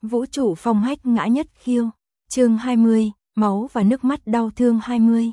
Vũ trụ phong hách ngã nhất khiêu. Chương 20, máu và nước mắt đau thương 20.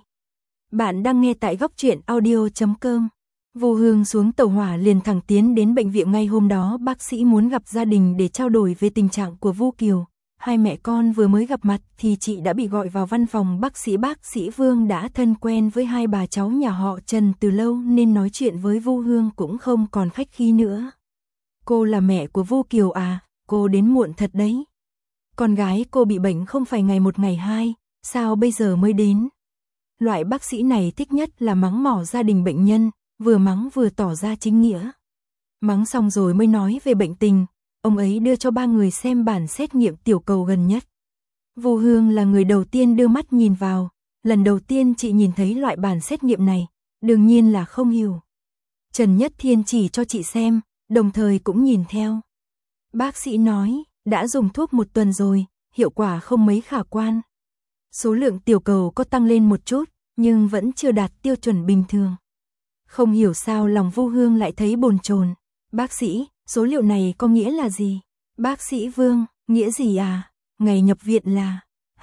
Bạn đang nghe tại góc truyện audio.com. Vu Hương xuống tàu hỏa liền thẳng tiến đến bệnh viện ngay hôm đó, bác sĩ muốn gặp gia đình để trao đổi về tình trạng của Vu Kiều. Hai mẹ con vừa mới gặp mặt thì chị đã bị gọi vào văn phòng bác sĩ Vương đã thân quen với hai bà cháu nhà họ Trần từ lâu nên nói chuyện với Vu Hương cũng không còn khách khí nữa. Cô là mẹ của Vu Kiều à, cô đến muộn thật đấy. Con gái cô bị bệnh không phải ngày một ngày hai, sao bây giờ mới đến? Loại bác sĩ này thích nhất là mắng mỏ gia đình bệnh nhân, vừa mắng vừa tỏ ra chính nghĩa. Mắng xong rồi mới nói về bệnh tình, ông ấy đưa cho ba người xem bản xét nghiệm tiểu cầu gần nhất. Vu Hương là người đầu tiên đưa mắt nhìn vào, lần đầu tiên chị nhìn thấy loại bản xét nghiệm này, đương nhiên là không hiểu. Trần Nhất Thiên chỉ cho chị xem, đồng thời cũng nhìn theo. Bác sĩ nói, đã dùng thuốc một tuần rồi, hiệu quả không mấy khả quan. Số lượng tiểu cầu có tăng lên một chút, nhưng vẫn chưa đạt tiêu chuẩn bình thường. Không hiểu sao lòng Vu Hương lại thấy bồn chồn. Bác sĩ, số liệu này có nghĩa là gì? Bác sĩ Vương, nghĩa gì à? Ngày nhập viện là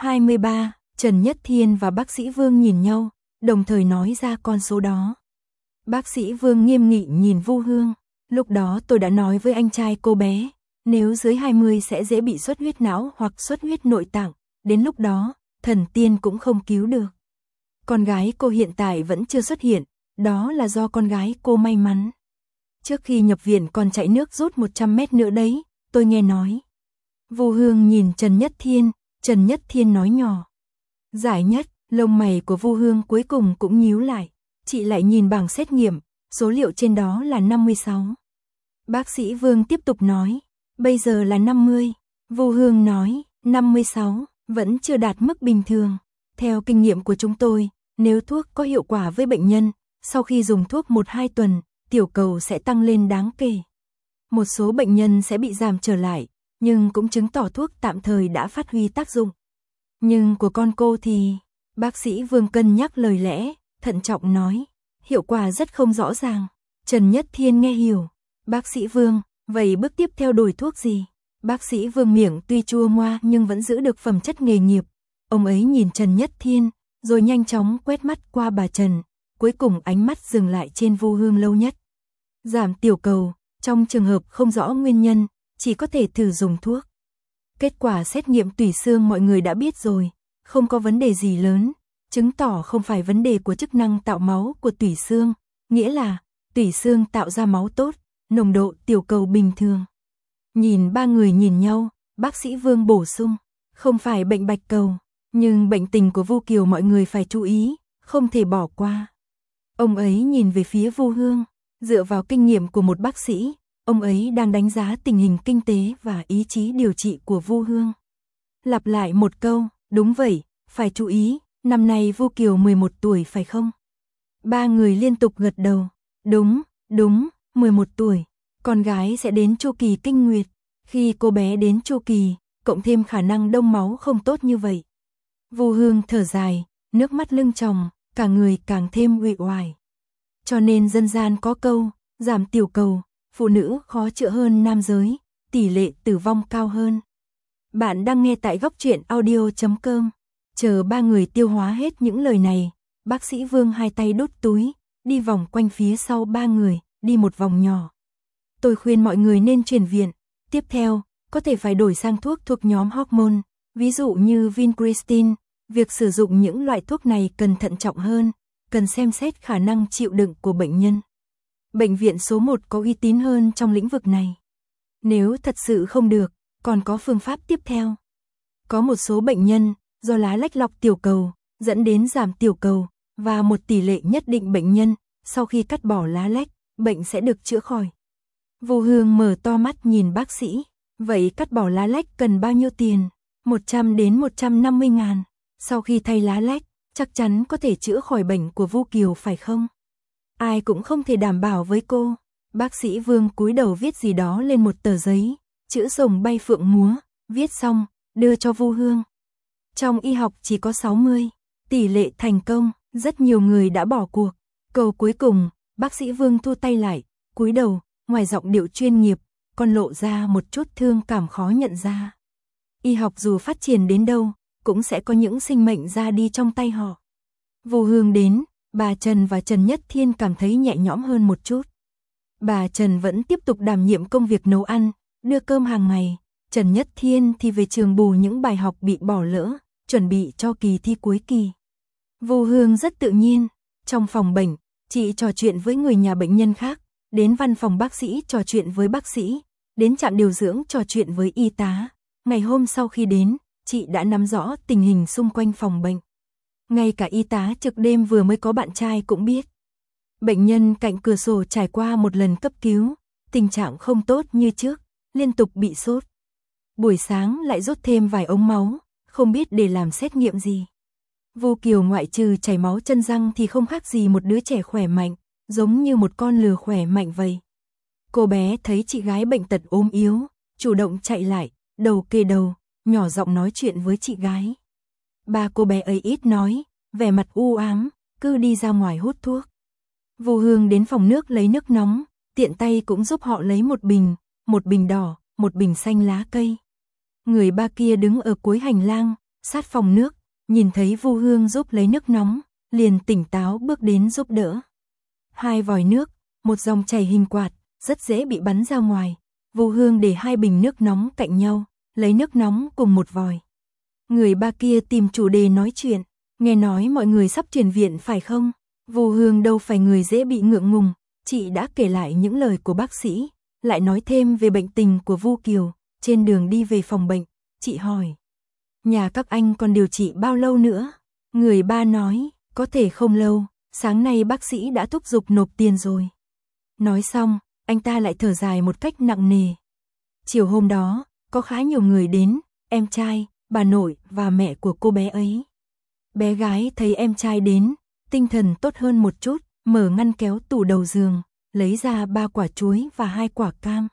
23, Trần Nhất Thiên và bác sĩ Vương nhìn nhau, đồng thời nói ra con số đó. Bác sĩ Vương nghiêm nghị nhìn Vu Hương, lúc đó tôi đã nói với anh trai cô bé, nếu dưới 20 sẽ dễ bị xuất huyết não hoặc xuất huyết nội tạng, đến lúc đó, thần tiên cũng không cứu được. Con gái cô hiện tại vẫn chưa xuất hiện, đó là do con gái cô may mắn. Trước khi nhập viện còn chạy nước rút 100 mét nữa đấy, tôi nghe nói. Vu Hương nhìn Trần Nhất Thiên nói nhỏ. Giải nhất, lông mày của Vu Hương cuối cùng cũng nhíu lại, chị lại nhìn bảng xét nghiệm, số liệu trên đó là 56. Bác sĩ Vương tiếp tục nói, bây giờ là 50. Vu Hương nói, 56, vẫn chưa đạt mức bình thường. Theo kinh nghiệm của chúng tôi, nếu thuốc có hiệu quả với bệnh nhân, sau khi dùng thuốc 1-2 tuần, tiểu cầu sẽ tăng lên đáng kể. Một số bệnh nhân sẽ bị giảm trở lại, nhưng cũng chứng tỏ thuốc tạm thời đã phát huy tác dụng. Nhưng của con cô thì, bác sĩ Vương cân nhắc lời lẽ, thận trọng nói, hiệu quả rất không rõ ràng. Trần Nhất Thiên nghe hiểu, bác sĩ Vương, vậy bước tiếp theo đổi thuốc gì? Bác sĩ Vương miệng tuy chua ngoa nhưng vẫn giữ được phẩm chất nghề nghiệp. Ông ấy nhìn Trần Nhất Thiên, rồi nhanh chóng quét mắt qua bà Trần, cuối cùng ánh mắt dừng lại trên Vu Hương lâu nhất. Giảm tiểu cầu, trong trường hợp không rõ nguyên nhân, chỉ có thể thử dùng thuốc. Kết quả xét nghiệm tủy xương mọi người đã biết rồi, không có vấn đề gì lớn, chứng tỏ không phải vấn đề của chức năng tạo máu của tủy xương, nghĩa là tủy xương tạo ra máu tốt, nồng độ tiểu cầu bình thường. Nhìn ba người nhìn nhau, bác sĩ Vương bổ sung, không phải bệnh bạch cầu, nhưng bệnh tình của Vu Kiều mọi người phải chú ý, không thể bỏ qua. Ông ấy nhìn về phía Vu Hương, dựa vào kinh nghiệm của một bác sĩ, ông ấy đang đánh giá tình hình kinh tế và ý chí điều trị của Vu Hương. Lặp lại một câu, đúng vậy, phải chú ý, năm nay Vu Kiều 11 tuổi phải không? Ba người liên tục gật đầu, đúng, 11 tuổi, con gái sẽ đến chu kỳ kinh nguyệt, khi cô bé đến chu kỳ, cộng thêm khả năng đông máu không tốt như vậy. Vu Hương thở dài, nước mắt lưng tròng, cả người càng thêm uể oải. Cho nên dân gian có câu, giảm tiểu cầu, phụ nữ khó chữa hơn nam giới, tỷ lệ tử vong cao hơn. Bạn đang nghe tại góc truyện audio.com. Chờ ba người tiêu hóa hết những lời này, bác sĩ Vương hai tay đút túi, đi vòng quanh phía sau ba người, đi một vòng nhỏ. Tôi khuyên mọi người nên chuyển viện. Tiếp theo, có thể phải đổi sang thuốc thuộc nhóm hormone, ví dụ như Vincristine. Việc sử dụng những loại thuốc này cần thận trọng hơn, cần xem xét khả năng chịu đựng của bệnh nhân. Bệnh viện số 1 có uy tín hơn trong lĩnh vực này. Nếu thật sự không được, còn có phương pháp tiếp theo. Có một số bệnh nhân, do lá lách lọc tiểu cầu, dẫn đến giảm tiểu cầu, và một tỷ lệ nhất định bệnh nhân, sau khi cắt bỏ lá lách, bệnh sẽ được chữa khỏi. Vu Hương mở to mắt nhìn bác sĩ, vậy cắt bỏ lá lách cần bao nhiêu tiền? 100 đến 150 ngàn. Sau khi thay lá lách, chắc chắn có thể chữa khỏi bệnh của Vu Kiều phải không? Ai cũng không thể đảm bảo với cô. Bác sĩ Vương cúi đầu viết gì đó lên một tờ giấy, chữ rồng bay phượng múa, viết xong, đưa cho Vu Hương. Trong y học chỉ có 60, tỷ lệ thành công, rất nhiều người đã bỏ cuộc. Câu cuối cùng, bác sĩ Vương thu tay lại, cúi đầu, ngoài giọng điệu chuyên nghiệp, còn lộ ra một chút thương cảm khó nhận ra. y học dù phát triển đến đâu, cũng sẽ có những sinh mệnh ra đi trong tay họ. Vu Hương đến, bà Trần và Trần Nhất Thiên cảm thấy nhẹ nhõm hơn một chút. Bà Trần vẫn tiếp tục đảm nhiệm công việc nấu ăn, đưa cơm hàng ngày. Trần Nhất Thiên thì về trường bù những bài học bị bỏ lỡ, chuẩn bị cho kỳ thi cuối kỳ. Vu Hương rất tự nhiên, trong phòng bệnh, chị trò chuyện với người nhà bệnh nhân khác, đến văn phòng bác sĩ trò chuyện với bác sĩ, đến trạm điều dưỡng trò chuyện với y tá. Ngày hôm sau khi đến, chị đã nắm rõ tình hình xung quanh phòng bệnh. Ngay cả y tá trực đêm vừa mới có bạn trai cũng biết. Bệnh nhân cạnh cửa sổ trải qua một lần cấp cứu, tình trạng không tốt như trước, liên tục bị sốt. Buổi sáng lại rút thêm vài ống máu, không biết để làm xét nghiệm gì. Vu Kiều ngoại trừ chảy máu chân răng thì không khác gì một đứa trẻ khỏe mạnh, giống như một con lừa khỏe mạnh vậy. Cô bé thấy chị gái bệnh tật ốm yếu, chủ động chạy lại, đầu kề đầu, nhỏ giọng nói chuyện với chị gái. Ba cô bé ấy ít nói, vẻ mặt u ám, cứ đi ra ngoài hút thuốc. Vu Hương đến phòng nước lấy nước nóng, tiện tay cũng giúp họ lấy một bình đỏ, một bình xanh lá cây. Người ba kia đứng ở cuối hành lang, sát phòng nước, nhìn thấy Vu Hương giúp lấy nước nóng, liền tỉnh táo bước đến giúp đỡ. 2 vòi nước, một dòng chảy hình quạt, rất dễ bị bắn ra ngoài. Vu Hương để 2 bình nước nóng cạnh nhau, lấy nước nóng cùng một vòi. Người ba kia tìm chủ đề nói chuyện, nghe nói mọi người sắp chuyển viện phải không? Vu Hương đâu phải người dễ bị ngượng ngùng, chị đã kể lại những lời của bác sĩ, lại nói thêm về bệnh tình của Vu Kiều. Trên đường đi về phòng bệnh, chị hỏi: nhà các anh còn điều trị bao lâu nữa? Người ba nói: có thể không lâu, sáng nay bác sĩ đã thúc giục nộp tiền rồi. Nói xong, anh ta lại thở dài một cách nặng nề. Chiều hôm đó, có khá nhiều người đến, em trai, bà nội và mẹ của cô bé ấy. Bé gái thấy em trai đến, tinh thần tốt hơn một chút, mở ngăn kéo tủ đầu giường, lấy ra 3 quả chuối và 2 quả cam.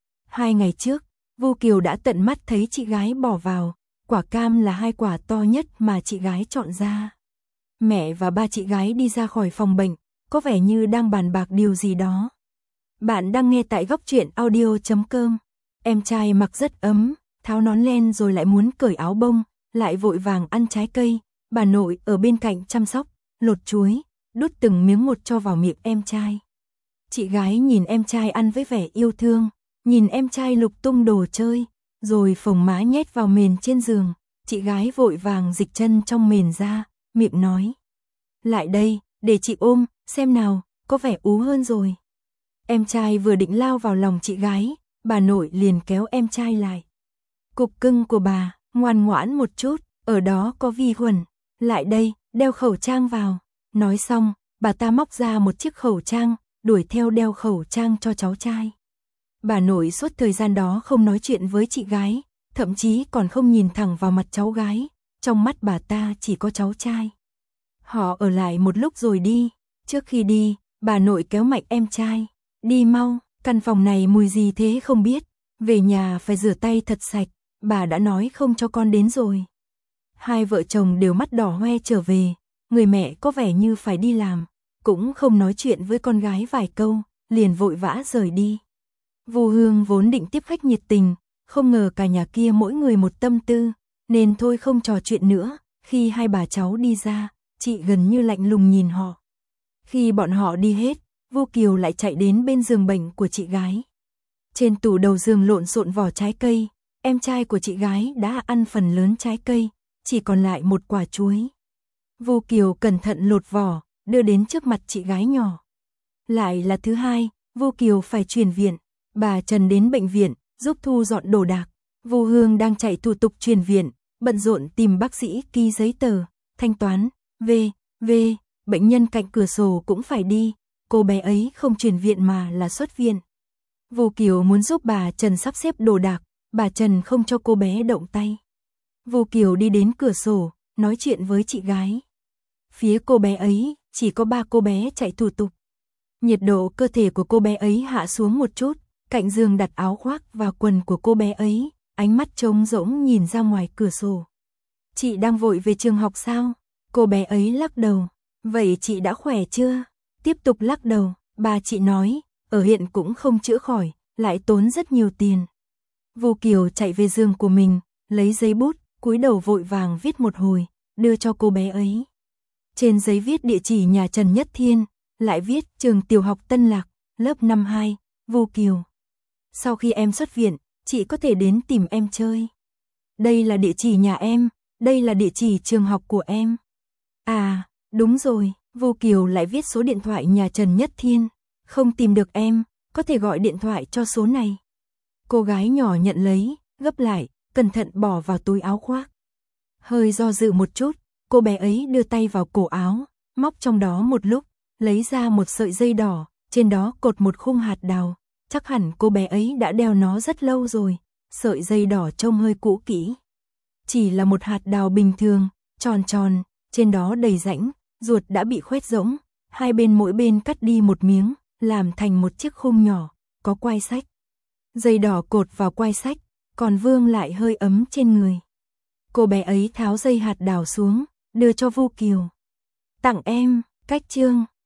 2 ngày trước, Vu Kiều đã tận mắt thấy chị gái bỏ vào, quả cam là 2 quả to nhất mà chị gái chọn ra. Mẹ và ba chị gái đi ra khỏi phòng bệnh, có vẻ như đang bàn bạc điều gì đó. Bạn đang nghe tại góc truyện audio.com. Em trai mặc rất ấm, tháo nón len rồi lại muốn cởi áo bông, lại vội vàng ăn trái cây. Bà nội ở bên cạnh chăm sóc, lột chuối, đút từng miếng một cho vào miệng em trai. Chị gái nhìn em trai ăn với vẻ yêu thương, nhìn em trai lục tung đồ chơi, rồi phồng má nhét vào mền trên giường. Chị gái vội vàng dịch chân trong mền ra, miệng nói: lại đây, để chị ôm, xem nào, có vẻ ú hơn rồi. Em trai vừa định lao vào lòng chị gái, bà nội liền kéo em trai lại. Cục cưng của bà, ngoan ngoãn một chút, ở đó có vi khuẩn. Lại đây, đeo khẩu trang vào. Nói xong, bà ta móc ra một chiếc khẩu trang, đuổi theo đeo khẩu trang cho cháu trai. Bà nội suốt thời gian đó không nói chuyện với chị gái, thậm chí còn không nhìn thẳng vào mặt cháu gái. Trong mắt bà ta chỉ có cháu trai. Họ ở lại một lúc rồi đi. Trước khi đi, bà nội kéo mạnh em trai: đi mau, căn phòng này mùi gì thế không biết. Về nhà phải rửa tay thật sạch, bà đã nói không cho con đến rồi. Hai vợ chồng đều mắt đỏ hoe trở về, người mẹ có vẻ như phải đi làm, cũng không nói chuyện với con gái vài câu, liền vội vã rời đi. Vu Hương vốn định tiếp khách nhiệt tình, không ngờ cả nhà kia mỗi người một tâm tư, nên thôi không trò chuyện nữa. Khi hai bà cháu đi ra, chị gần như lạnh lùng nhìn họ. Khi bọn họ đi hết, Vu Kiều lại chạy đến bên giường bệnh của chị gái. Trên tủ đầu giường lộn xộn vỏ trái cây, em trai của chị gái đã ăn phần lớn trái cây, chỉ còn lại một quả chuối. Vu Kiều cẩn thận lột vỏ, đưa đến trước mặt chị gái nhỏ. Lại là thứ hai, Vu Kiều phải chuyển viện. Bà Trần đến bệnh viện, giúp thu dọn đồ đạc. Vu Hương đang chạy thủ tục chuyển viện, bận rộn tìm bác sĩ ký giấy tờ, thanh toán, bệnh nhân cạnh cửa sổ cũng phải đi. Cô bé ấy không chuyển viện mà là xuất viện. Vu Kiều muốn giúp bà Trần sắp xếp đồ đạc, bà Trần không cho cô bé động tay. Vu Kiều đi đến cửa sổ, nói chuyện với chị gái. Phía cô bé ấy, chỉ có 3 cô bé chạy thủ tục. Nhiệt độ cơ thể của cô bé ấy hạ xuống một chút, cạnh giường đặt áo khoác và quần của cô bé ấy, ánh mắt trống rỗng nhìn ra ngoài cửa sổ. Chị đang vội về trường học sao? Cô bé ấy lắc đầu. Vậy chị đã khỏe chưa? Tiếp tục lắc đầu, bà chị nói, ở hiện cũng không chữa khỏi, lại tốn rất nhiều tiền. Vu Kiều chạy về giường của mình, lấy giấy bút, cúi đầu vội vàng viết một hồi, đưa cho cô bé ấy. Trên giấy viết địa chỉ nhà Trần Nhất Thiên, lại viết trường tiểu học Tân Lạc, lớp 52, Vu Kiều. Sau khi em xuất viện, chị có thể đến tìm em chơi. Đây là địa chỉ nhà em, đây là địa chỉ trường học của em. À, đúng rồi, Vu Kiều lại viết số điện thoại nhà Trần Nhất Thiên. Không tìm được em, có thể gọi điện thoại cho số này. Cô gái nhỏ nhận lấy, gấp lại, cẩn thận bỏ vào túi áo khoác. Hơi do dự một chút, cô bé ấy đưa tay vào cổ áo, móc trong đó một lúc, lấy ra một sợi dây đỏ, trên đó cột một khung hạt đào. Chắc hẳn cô bé ấy đã đeo nó rất lâu rồi, sợi dây đỏ trông hơi cũ kỹ. Chỉ là một hạt đào bình thường, tròn tròn, trên đó đầy rãnh, ruột đã bị khoét rỗng, hai bên mỗi bên cắt đi một miếng, làm thành một chiếc khung nhỏ, có quai sách. Dây đỏ cột vào quai sách, còn vương lại hơi ấm trên người. Cô bé ấy tháo dây hạt đào xuống, đưa cho Vu Kiều. Tặng em, cách chương.